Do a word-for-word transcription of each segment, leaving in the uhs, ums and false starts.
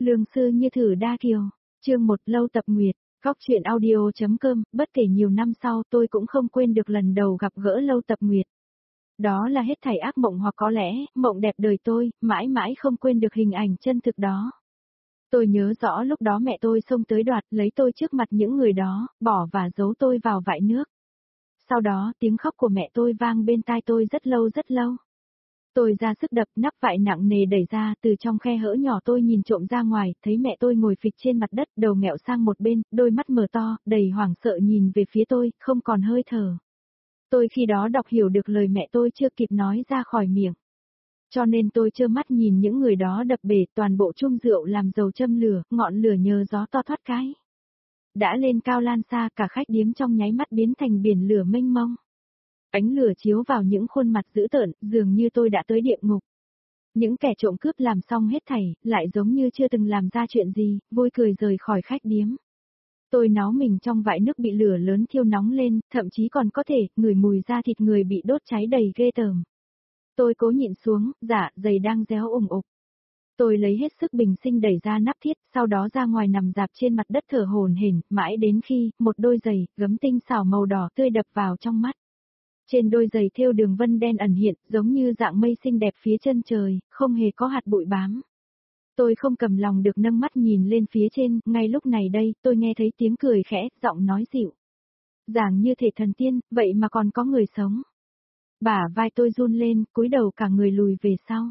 Lương sư như thử đa kiều, chương một lâu tập nguyệt, góc truyện audio.com, bất kể nhiều năm sau tôi cũng không quên được lần đầu gặp gỡ lâu tập nguyệt. Đó là hết thảy ác mộng hoặc có lẽ, mộng đẹp đời tôi, mãi mãi không quên được hình ảnh chân thực đó. Tôi nhớ rõ lúc đó mẹ tôi xông tới đoạt lấy tôi trước mặt những người đó, bỏ và giấu tôi vào vại nước. Sau đó tiếng khóc của mẹ tôi vang bên tai tôi rất lâu rất lâu. Tôi ra sức đập nắp vại nặng nề đẩy ra, từ trong khe hở nhỏ tôi nhìn trộm ra ngoài, thấy mẹ tôi ngồi phịch trên mặt đất, đầu nghẹo sang một bên, đôi mắt mở to, đầy hoảng sợ nhìn về phía tôi, không còn hơi thở. Tôi khi đó đọc hiểu được lời mẹ tôi chưa kịp nói ra khỏi miệng. Cho nên tôi trơ mắt nhìn những người đó đập bể toàn bộ chung rượu làm dầu châm lửa, ngọn lửa nhờ gió to thoát cái. Đã lên cao lan xa, cả khách điếm trong nháy mắt biến thành biển lửa mênh mông. Ánh lửa chiếu vào những khuôn mặt dữ tợn, dường như tôi đã tới địa ngục. Những kẻ trộm cướp làm xong hết thảy, lại giống như chưa từng làm ra chuyện gì, vui cười rời khỏi khách điếm. Tôi náu mình trong vại nước bị lửa lớn thiêu nóng lên, thậm chí còn có thể ngửi mùi da thịt người bị đốt cháy đầy ghê tởm. Tôi cố nhịn xuống, dạ dày đang réo ủng ục. Tôi lấy hết sức bình sinh đẩy ra nắp thiết, sau đó ra ngoài nằm dạp trên mặt đất thở hổn hển, mãi đến khi một đôi giày gấm tinh xảo màu đỏ tươi đập vào trong mắt. Trên đôi giày thêu đường vân đen ẩn hiện, giống như dạng mây xinh đẹp phía chân trời, không hề có hạt bụi bám. Tôi không cầm lòng được nâng mắt nhìn lên phía trên, ngay lúc này đây, tôi nghe thấy tiếng cười khẽ, giọng nói dịu. Dường như thể thần tiên, vậy mà còn có người sống. Bả vai tôi run lên, cúi đầu cả người lùi về sau.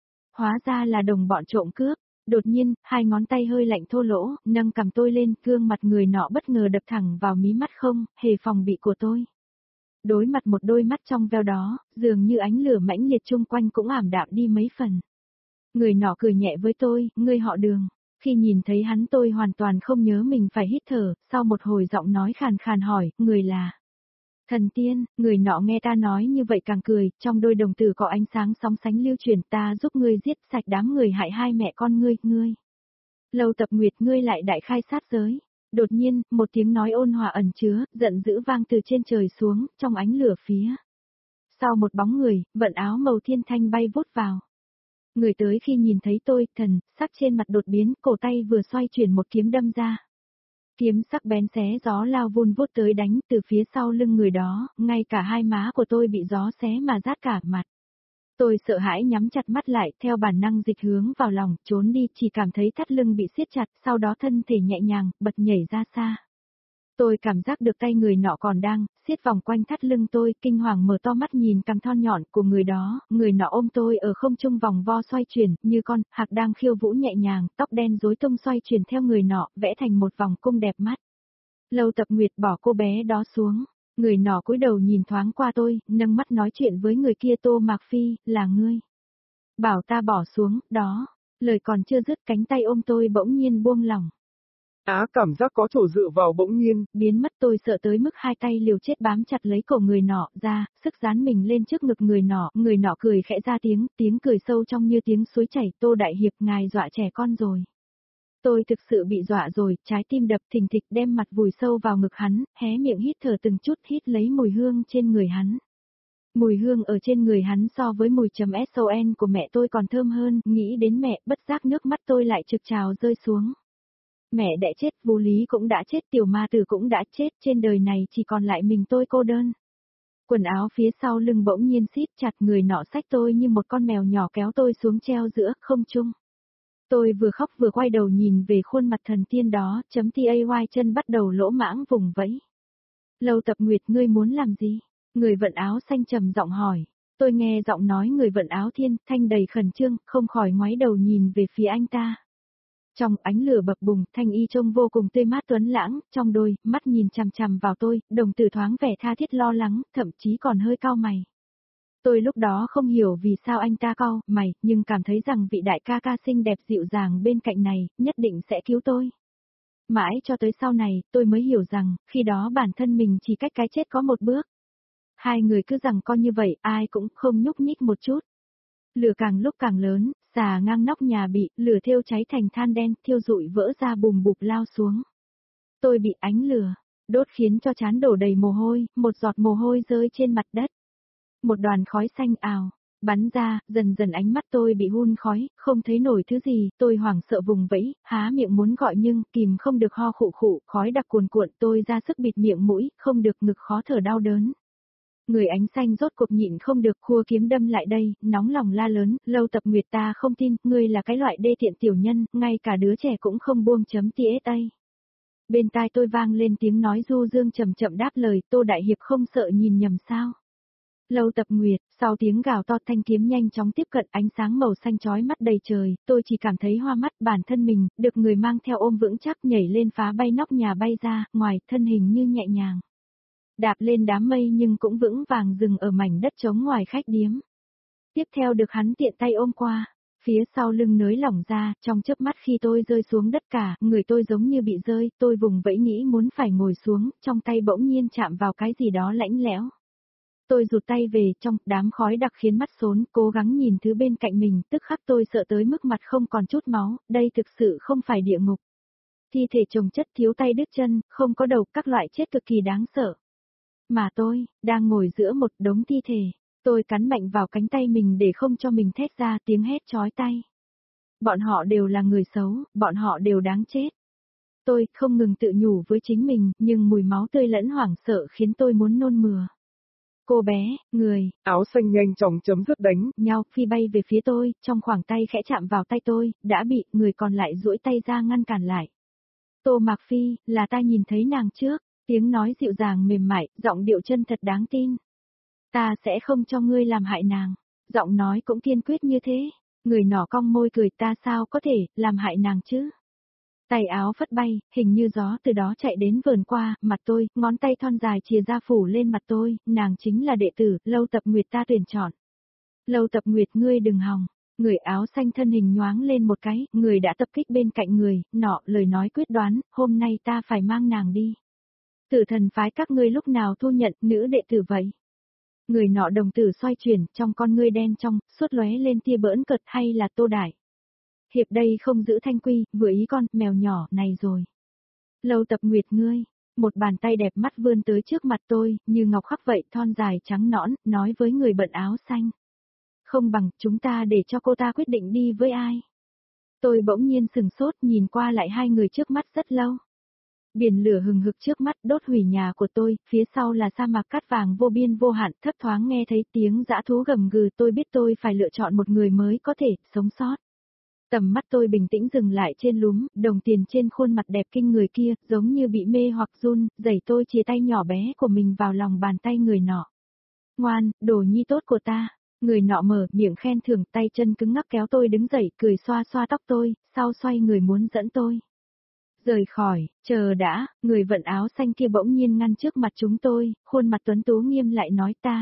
Hóa ra là đồng bọn trộm cướp. Đột nhiên, hai ngón tay hơi lạnh thô lỗ, nâng cầm tôi lên, gương mặt người nọ bất ngờ đập thẳng vào mí mắt không, hề phòng bị của tôi. Đối mặt một đôi mắt trong veo đó, dường như ánh lửa mãnh liệt chung quanh cũng ảm đạm đi mấy phần. Người nọ cười nhẹ với tôi, ngươi họ Đường. Khi nhìn thấy hắn tôi hoàn toàn không nhớ mình phải hít thở, sau một hồi giọng nói khàn khàn hỏi, người là... Thần tiên, người nọ nghe ta nói như vậy càng cười, trong đôi đồng tử có ánh sáng sóng sánh lưu truyền, ta giúp ngươi giết sạch đám người hại hai mẹ con ngươi, ngươi. Lâu tập nguyệt ngươi lại đại khai sát giới. Đột nhiên, một tiếng nói ôn hòa ẩn chứa, giận dữ vang từ trên trời xuống, trong ánh lửa phía. Sau một bóng người, vận áo màu thiên thanh bay vút vào. Người tới khi nhìn thấy tôi, thần, sắc trên mặt đột biến, cổ tay vừa xoay chuyển một kiếm đâm ra. Kiếm sắc bén xé gió lao vun vút tới đánh từ phía sau lưng người đó, ngay cả hai má của tôi bị gió xé mà rát cả mặt. Tôi sợ hãi nhắm chặt mắt lại, theo bản năng dịch hướng vào lòng, trốn đi, chỉ cảm thấy thắt lưng bị siết chặt, sau đó thân thể nhẹ nhàng, bật nhảy ra xa. Tôi cảm giác được tay người nọ còn đang siết vòng quanh thắt lưng tôi, kinh hoàng mở to mắt nhìn cằm thon nhọn của người đó, người nọ ôm tôi ở không trung vòng vo xoay chuyển, như con hạc đang khiêu vũ nhẹ nhàng, tóc đen rối tung xoay chuyển theo người nọ, vẽ thành một vòng cung đẹp mắt. Lâu tập nguyệt bỏ cô bé đó xuống, người nọ cúi đầu nhìn thoáng qua tôi, nâng mắt nói chuyện với người kia, Tô Mạc Phi, là ngươi. Bảo ta bỏ xuống, đó, lời còn chưa dứt cánh tay ôm tôi bỗng nhiên buông lỏng. Á cảm giác có chỗ dựa vào bỗng nhiên, biến mất, tôi sợ tới mức hai tay liều chết bám chặt lấy cổ người nọ ra, sức dán mình lên trước ngực người nọ, người nọ cười khẽ ra tiếng, tiếng cười sâu trong như tiếng suối chảy, Tô đại hiệp ngài dọa trẻ con rồi. Tôi thực sự bị dọa rồi, trái tim đập thình thịch, đem mặt vùi sâu vào ngực hắn, hé miệng hít thở từng chút, hít lấy mùi hương trên người hắn. Mùi hương ở trên người hắn so với mùi chấm son của mẹ tôi còn thơm hơn, nghĩ đến mẹ, bất giác nước mắt tôi lại trực trào rơi xuống. Mẹ đã chết, Vũ Lý cũng đã chết, tiểu ma tử cũng đã chết, trên đời này chỉ còn lại mình tôi cô đơn. Quần áo phía sau lưng bỗng nhiên siết chặt, người nọ xách tôi như một con mèo nhỏ kéo tôi xuống treo giữa không trung. Tôi vừa khóc vừa quay đầu nhìn về khuôn mặt thần tiên đó, chấm tay chân bắt đầu lỗ mãng vùng vẫy. Lâu tập nguyệt ngươi muốn làm gì? Người vận áo xanh trầm giọng hỏi. Tôi nghe giọng nói người vận áo thiên, thanh đầy khẩn trương, không khỏi ngoái đầu nhìn về phía anh ta. Trong ánh lửa bập bùng, thanh y trông vô cùng tươi mát tuấn lãng, trong đôi mắt nhìn chằm chằm vào tôi, đồng tử thoáng vẻ tha thiết lo lắng, thậm chí còn hơi cau mày. Tôi lúc đó không hiểu vì sao anh ta cau mày, nhưng cảm thấy rằng vị đại ca ca xinh đẹp dịu dàng bên cạnh này, nhất định sẽ cứu tôi. Mãi cho tới sau này, tôi mới hiểu rằng, khi đó bản thân mình chỉ cách cái chết có một bước. Hai người cứ rằng co như vậy, ai cũng không nhúc nhích một chút. Lửa càng lúc càng lớn, xà ngang nóc nhà bị lửa thiêu cháy thành than đen, thiêu rụi vỡ ra bùm bụp lao xuống. Tôi bị ánh lửa đốt khiến cho trán đổ đầy mồ hôi, một giọt mồ hôi rơi trên mặt đất. Một đoàn khói xanh ào, Bắn ra, dần dần ánh mắt tôi bị hun khói, không thấy nổi thứ gì, tôi hoảng sợ vùng vẫy, há miệng muốn gọi nhưng, kìm không được ho khụ khụ, khói đặc cuồn cuộn, tôi ra sức bịt miệng mũi, không được ngực khó thở đau đớn. Người ánh xanh rốt cuộc nhịn không được khua kiếm đâm lại đây, nóng lòng la lớn, Lâu Tập Nguyệt ta không tin, ngươi là cái loại đê tiện tiểu nhân, ngay cả đứa trẻ cũng không buông chấm tê ét a. Bên tai tôi vang lên tiếng nói du dương chậm chậm đáp lời, Tô Đại Hiệp không sợ nhìn nhầm sao. Lâu Tập Nguyệt, sau tiếng gào to thanh kiếm nhanh chóng tiếp cận ánh sáng màu xanh chói mắt đầy trời, tôi chỉ cảm thấy hoa mắt bản thân mình, được người mang theo ôm vững chắc nhảy lên phá bay nóc nhà bay ra, ngoài thân hình như nhẹ nhàng. Đạp lên đám mây nhưng cũng vững vàng dừng ở mảnh đất trống ngoài khách điếm. Tiếp theo được hắn tiện tay ôm qua, phía sau lưng nới lỏng ra, trong chớp mắt khi tôi rơi xuống đất cả, người tôi giống như bị rơi, tôi vùng vẫy nghĩ muốn phải ngồi xuống, trong tay bỗng nhiên chạm vào cái gì đó lạnh lẽo. Tôi rụt tay về, trong đám khói đặc khiến mắt xốn, cố gắng nhìn thứ bên cạnh mình, tức khắc tôi sợ tới mức mặt không còn chút máu, đây thực sự không phải địa ngục. Thi thể chồng chất thiếu tay đứt chân, không có đầu, các loại chết cực kỳ đáng sợ. Mà tôi, đang ngồi giữa một đống thi thể, tôi cắn mạnh vào cánh tay mình để không cho mình thét ra tiếng hét chói tai. Bọn họ đều là người xấu, bọn họ đều đáng chết. Tôi không ngừng tự nhủ với chính mình, nhưng mùi máu tươi lẫn hoảng sợ khiến tôi muốn nôn mửa. Cô bé, người, áo xanh nhanh chóng chấm dứt đánh nhau phi bay về phía tôi, trong khoảng tay khẽ chạm vào tay tôi, đã bị người còn lại duỗi tay ra ngăn cản lại. Tô Mạc Phi, là ta nhìn thấy nàng trước, tiếng nói dịu dàng mềm mại, giọng điệu chân thật đáng tin. Ta sẽ không cho ngươi làm hại nàng, giọng nói cũng kiên quyết như thế, người nọ cong môi cười ta sao có thể, làm hại nàng chứ. Tay áo phất bay, hình như gió từ đó chạy đến vờn qua, mặt tôi, ngón tay thon dài chìa ra phủ lên mặt tôi, nàng chính là đệ tử, Lâu Tập Nguyệt ta tuyển chọn. Lâu Tập Nguyệt ngươi đừng hòng, người áo xanh thân hình nhoáng lên một cái, người đã tập kích bên cạnh người, nọ, lời nói quyết đoán, hôm nay ta phải mang nàng đi. Tử thần phái các ngươi lúc nào thu nhận nữ đệ tử vậy? Người nọ đồng tử xoay chuyển, trong con ngươi đen trong, suốt lóe lên tia bỡn cợt hay là Tô Đại. Hiệp đây không giữ thanh quy, vừa ý con, mèo nhỏ, này rồi. Lâu Tập Nguyệt ngươi, một bàn tay đẹp mắt vươn tới trước mặt tôi, như ngọc khắc vậy, thon dài trắng nõn, nói với người bận áo xanh. Không bằng, chúng ta để cho cô ta quyết định đi với ai. Tôi bỗng nhiên sừng sốt nhìn qua lại hai người trước mắt rất lâu. Biển lửa hừng hực trước mắt đốt hủy nhà của tôi, phía sau là sa mạc cát vàng vô biên vô hạn, thấp thoáng nghe thấy tiếng dã thú gầm gừ, tôi biết tôi phải lựa chọn một người mới có thể sống sót. Tầm mắt tôi bình tĩnh dừng lại trên lúm, đồng tiền trên khuôn mặt đẹp kinh người kia, giống như bị mê hoặc run, đẩy tôi chia tay nhỏ bé của mình vào lòng bàn tay người nọ. Ngoan, đồ nhi tốt của ta. Người nọ mở miệng khen thưởng, tay chân cứng ngắc kéo tôi đứng dậy, cười xoa xoa tóc tôi, sau xoay người muốn dẫn tôi rời khỏi. Chờ đã, người vận áo xanh kia bỗng nhiên ngăn trước mặt chúng tôi, khuôn mặt tuấn tú nghiêm lại nói ta.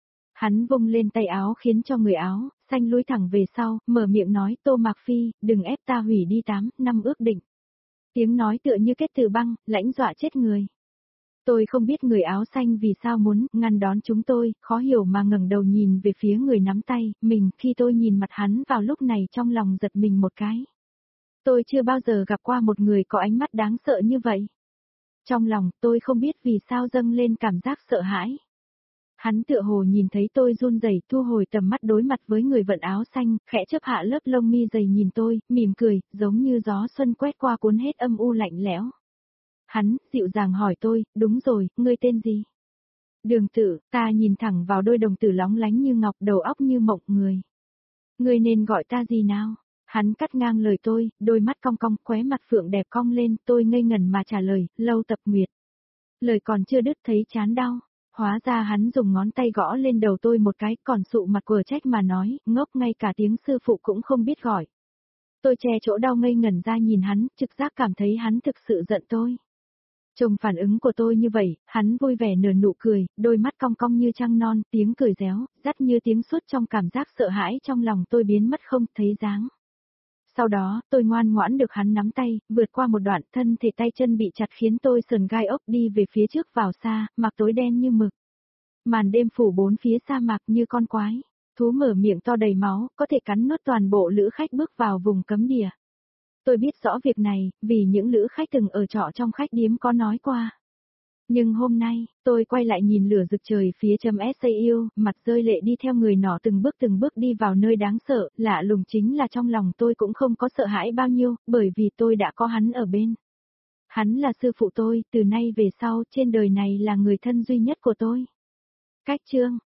Hắn vung lên tay áo khiến cho người áo xanh lùi thẳng về sau, mở miệng nói Tô Mạc Phi, đừng ép ta hủy đi tám năm ước định. Tiếng nói tựa như kết từ băng, lãnh dọa chết người. Tôi không biết người áo xanh vì sao muốn ngăn đón chúng tôi, khó hiểu mà ngẩng đầu nhìn về phía người nắm tay, mình khi tôi nhìn mặt hắn vào lúc này trong lòng giật mình một cái. Tôi chưa bao giờ gặp qua một người có ánh mắt đáng sợ như vậy. Trong lòng tôi không biết vì sao dâng lên cảm giác sợ hãi. Hắn tựa hồ nhìn thấy tôi run rẩy, thu hồi tầm mắt đối mặt với người vận áo xanh, khẽ chớp hạ lớp lông mi dày nhìn tôi, mỉm cười, giống như gió xuân quét qua cuốn hết âm u lạnh lẽo. Hắn, dịu dàng hỏi tôi, đúng rồi, ngươi tên gì? Đường Tử, ta nhìn thẳng vào đôi đồng tử lóng lánh như ngọc, đầu óc như mộng người. Ngươi nên gọi ta gì nào? Hắn cắt ngang lời tôi, đôi mắt cong cong, khóe mặt phượng đẹp cong lên, tôi ngây ngẩn mà trả lời, Lâu Tập Nguyệt. Lời còn chưa đứt thấy chán đau. Hóa ra hắn dùng ngón tay gõ lên đầu tôi một cái, còn sụ mặt quờ trách mà nói, ngốc ngay cả tiếng sư phụ cũng không biết gọi. Tôi che chỗ đau ngây ngẩn ra nhìn hắn, trực giác cảm thấy hắn thực sự giận tôi. Trông phản ứng của tôi như vậy, hắn vui vẻ nở nụ cười, đôi mắt cong cong như trăng non, tiếng cười réo, dắt như tiếng suốt trong cảm giác sợ hãi trong lòng tôi biến mất không thấy dáng. Sau đó, tôi ngoan ngoãn được hắn nắm tay, vượt qua một đoạn, thân thể tay chân bị chặt khiến tôi sườn gai ốc đi về phía trước vào xa, mạc tối đen như mực. Màn đêm phủ bốn phía sa mạc như con quái, thú mở miệng to đầy máu, có thể cắn nuốt toàn bộ lữ khách bước vào vùng cấm địa. Tôi biết rõ việc này, vì những lữ khách từng ở trọ trong khách điếm có nói qua. Nhưng hôm nay, tôi quay lại nhìn lửa rực trời phía chấm S A yêu, mặt rơi lệ đi theo người nọ từng bước từng bước đi vào nơi đáng sợ, lạ lùng chính là trong lòng tôi cũng không có sợ hãi bao nhiêu, bởi vì tôi đã có hắn ở bên. Hắn là sư phụ tôi, từ nay về sau, trên đời này là người thân duy nhất của tôi. Cách chương